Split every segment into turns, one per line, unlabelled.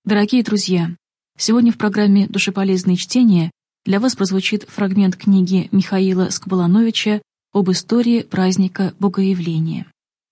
Дорогие друзья, сегодня в программе «Душеполезные чтения» для вас прозвучит фрагмент книги Михаила Скобулановича об истории праздника Богоявления.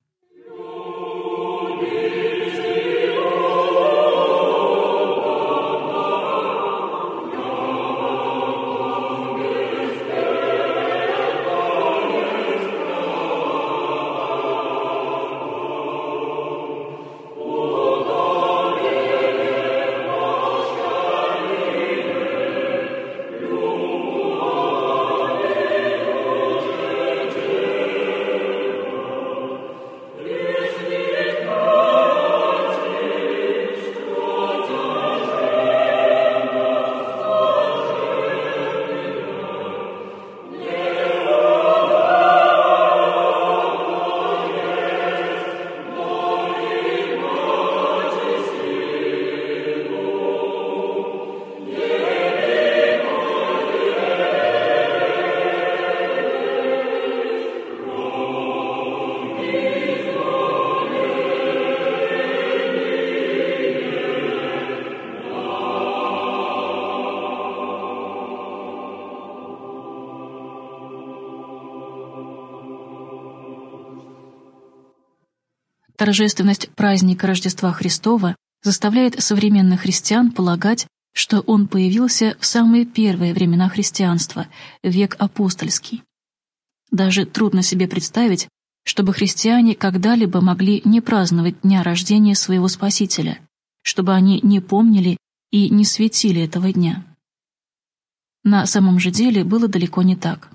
Торжественность праздника Рождества Христова заставляет современных христиан полагать, что он появился в самые первые времена христианства, век апостольский. Даже трудно себе представить, чтобы христиане когда-либо могли не праздновать дня рождения своего Спасителя, чтобы они не помнили и не светили этого дня. На самом же деле было далеко не так.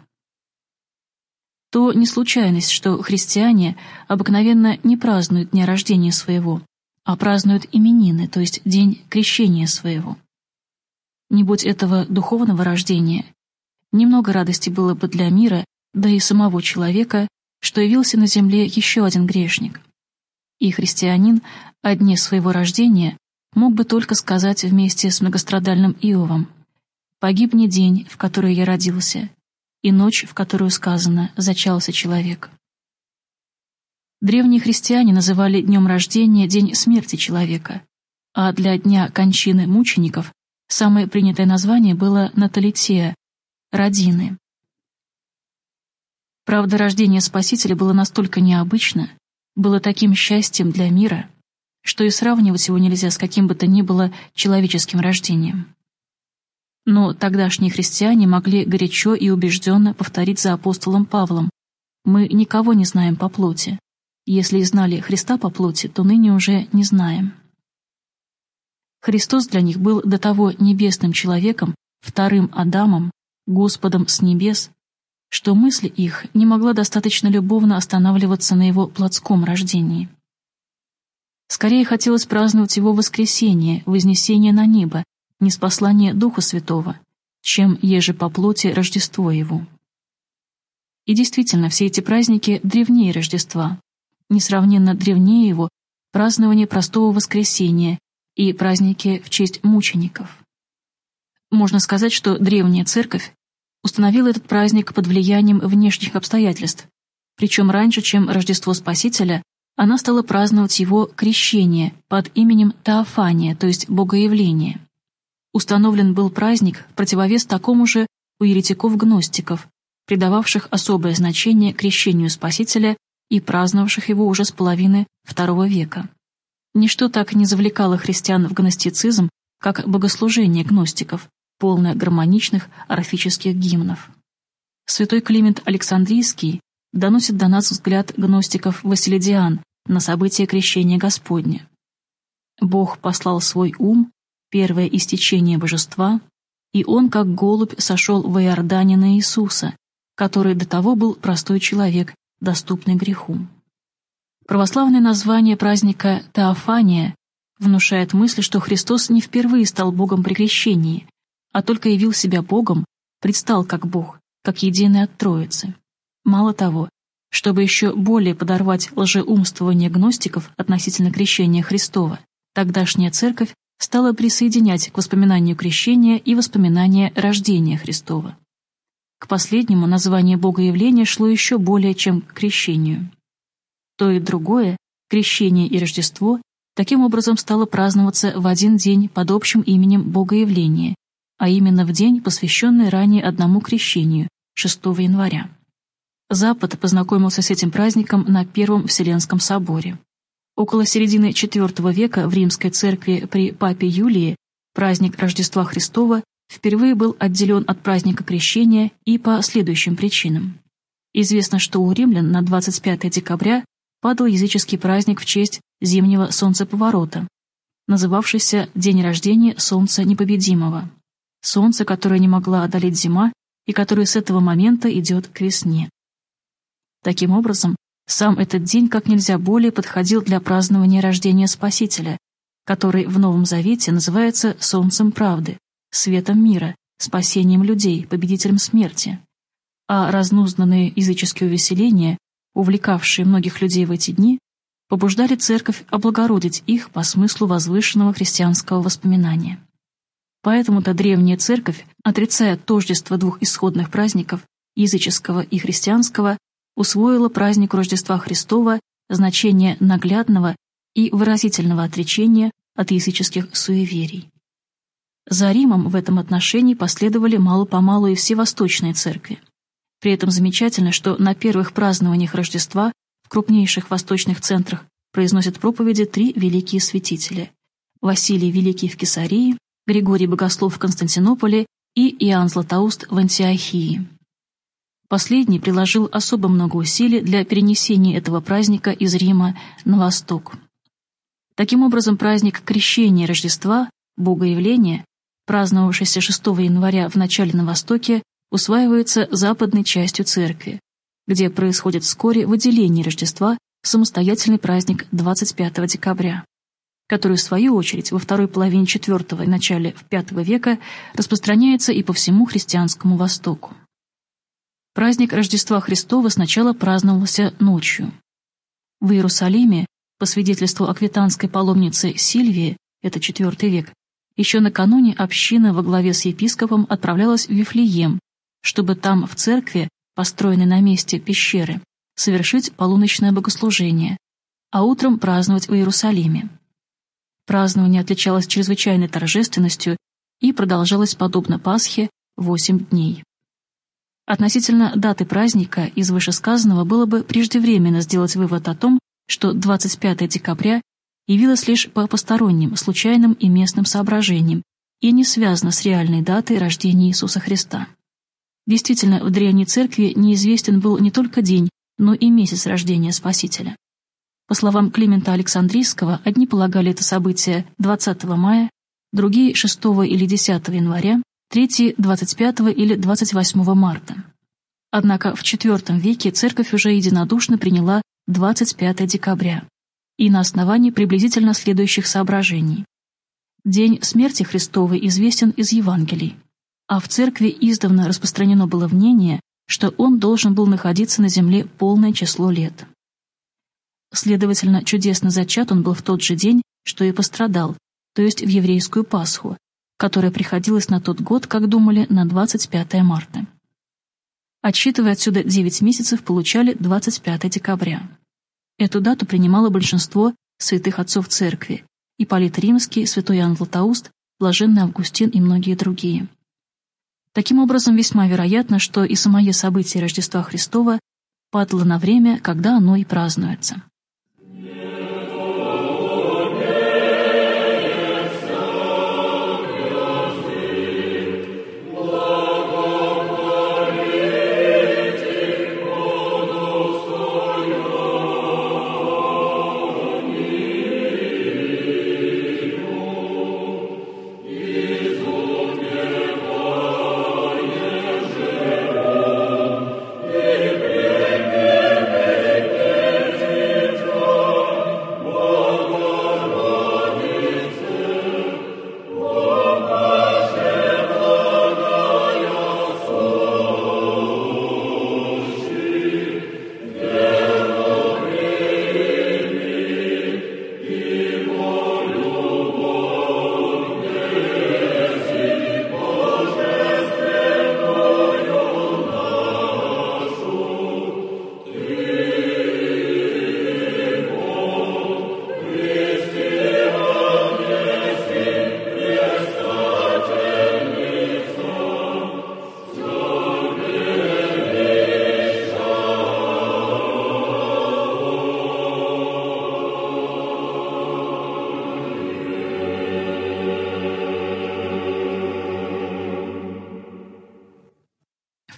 То не случайность, что христиане обыкновенно не празднуют дня рождения своего, а празднуют именины, то есть день крещения своего. Не будь этого духовного рождения, немного радости было бы для мира, да и самого человека, что явился на земле еще один грешник. И христианин о дне своего рождения мог бы только сказать вместе с многострадальным Иовом: «Погиб не день, в который я родился, и ночь, в которую сказано «зачался человек». Древние христиане называли днем рождения день смерти человека, а для дня кончины мучеников самое принятое название было Наталитея — Родины. Правда, рождение Спасителя было настолько необычно, было таким счастьем для мира, что и сравнивать его нельзя с каким бы то ни было человеческим рождением. Но тогдашние христиане могли горячо и убежденно повторить за апостолом Павлом: «Мы никого не знаем по плоти. Если и знали Христа по плоти, то ныне уже не знаем». Христос для них был до того небесным человеком, вторым Адамом, Господом с небес, что мысль их не могла достаточно любовно останавливаться на его плотском рождении. Скорее хотелось праздновать его воскресение, вознесение на небо, ниспослание Духа Святого, чем еже по плоти Рождество его. И действительно, все эти праздники древнее Рождества, несравненно древнее его празднование простого воскресения и праздники в честь мучеников. Можно сказать, что древняя церковь установила этот праздник под влиянием внешних обстоятельств, причем раньше, чем Рождество Спасителя, она стала праздновать его крещение под именем Теофания, то есть Богоявление. Установлен был праздник в противовес такому же у еретиков-гностиков, придававших особое значение крещению Спасителя и праздновавших его уже с половины II века. Ничто так не завлекало христиан в гностицизм, как богослужение гностиков, полное гармоничных орфических гимнов. Святой Климент Александрийский доносит до нас взгляд гностиков Василидиан на события крещения Господня. «Бог послал свой ум, первое истечение божества, и он, как голубь, сошел в Иордане на Иисуса, который до того был простой человек, доступный греху». Православное название праздника Теофания внушает мысль, что Христос не впервые стал Богом при крещении, а только явил себя Богом, предстал как Бог, как единый от Троицы. Мало того, чтобы еще более подорвать лжеумствование гностиков относительно крещения Христова, тогдашняя церковь стала присоединять к воспоминанию крещения и воспоминания рождения Христова. К последнему название Богоявления шло еще более, чем к крещению. То и другое, крещение и Рождество, таким образом стало праздноваться в один день под общим именем Богоявления, а именно в день, посвященный ранее одному крещению, 6 января. Запад познакомился с этим праздником на Первом Вселенском соборе. Около середины IV века в Римской церкви при папе Юлии праздник Рождества Христова впервые был отделен от праздника Крещения и по следующим причинам. Известно, что у римлян на 25 декабря падал языческий праздник в честь зимнего солнцеповорота, называвшийся День рождения Солнца Непобедимого, солнце, которое не могла одолеть зима и которое с этого момента идет к весне. Таким образом, сам этот день как нельзя более подходил для празднования рождения Спасителя, который в Новом Завете называется Солнцем правды, светом мира, спасением людей, победителем смерти. А разнузданные языческие увеселения, увлекавшие многих людей в эти дни, побуждали церковь облагородить их по смыслу возвышенного христианского воспоминания. Поэтому-то древняя церковь, отрицая тождество двух исходных праздников, языческого и христианского, усвоила празднику Рождества Христова значение наглядного и выразительного отречения от языческих суеверий. За Римом в этом отношении последовали мало-помалу и все восточные церкви. При этом замечательно, что на первых празднованиях Рождества в крупнейших восточных центрах произносят проповеди три великие святителя: Василий Великий в Кесарии, Григорий Богослов в Константинополе и Иоанн Златоуст в Антиохии. Последний приложил особо много усилий для перенесения этого праздника из Рима на восток. Таким образом, праздник Крещения Рождества, Богоявления, праздновавшийся 6 января в начале на Востоке, усваивается западной частью церкви, где происходит вскоре выделение Рождества в самостоятельный праздник 25 декабря, который, в свою очередь, во второй половине IV и начале V века распространяется и по всему христианскому Востоку. Праздник Рождества Христова сначала праздновался ночью. В Иерусалиме, по свидетельству аквитанской паломницы Сильвии, это IV век, еще накануне община во главе с епископом отправлялась в Вифлеем, чтобы там, в церкви, построенной на месте пещеры, совершить полуночное богослужение, а утром праздновать в Иерусалиме. Празднование отличалось чрезвычайной торжественностью и продолжалось, подобно Пасхе, 8 дней. Относительно даты праздника из вышесказанного было бы преждевременно сделать вывод о том, что 25 декабря явилось лишь по посторонним, случайным и местным соображениям и не связано с реальной датой рождения Иисуса Христа. Действительно, в Древней Церкви неизвестен был не только день, но и месяц рождения Спасителя. По словам Климента Александрийского, одни полагали это событие 20 мая, другие — 6 или 10 января, третьи — 25 или 28 марта. Однако в IV веке Церковь уже единодушно приняла 25 декабря, и на основании приблизительно следующих соображений. День смерти Христовой известен из Евангелий, а в Церкви издавна распространено было мнение, что он должен был находиться на земле полное число лет. Следовательно, чудесно зачат он был в тот же день, что и пострадал, то есть в еврейскую Пасху, которая приходилась на тот год, как думали, на 25 марта. Отсчитывая отсюда 9 месяцев, получали 25 декабря. Эту дату принимало большинство святых отцов Церкви: Ипполит Римский, святой Иоанн Златоуст, блаженный Августин и многие другие. Таким образом, весьма вероятно, что и самое событие Рождества Христова падало на время, когда оно и празднуется.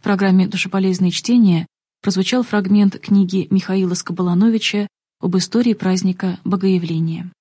программе «Душеполезные чтения» прозвучал фрагмент книги Михаила Скобалановича об истории праздника Богоявления.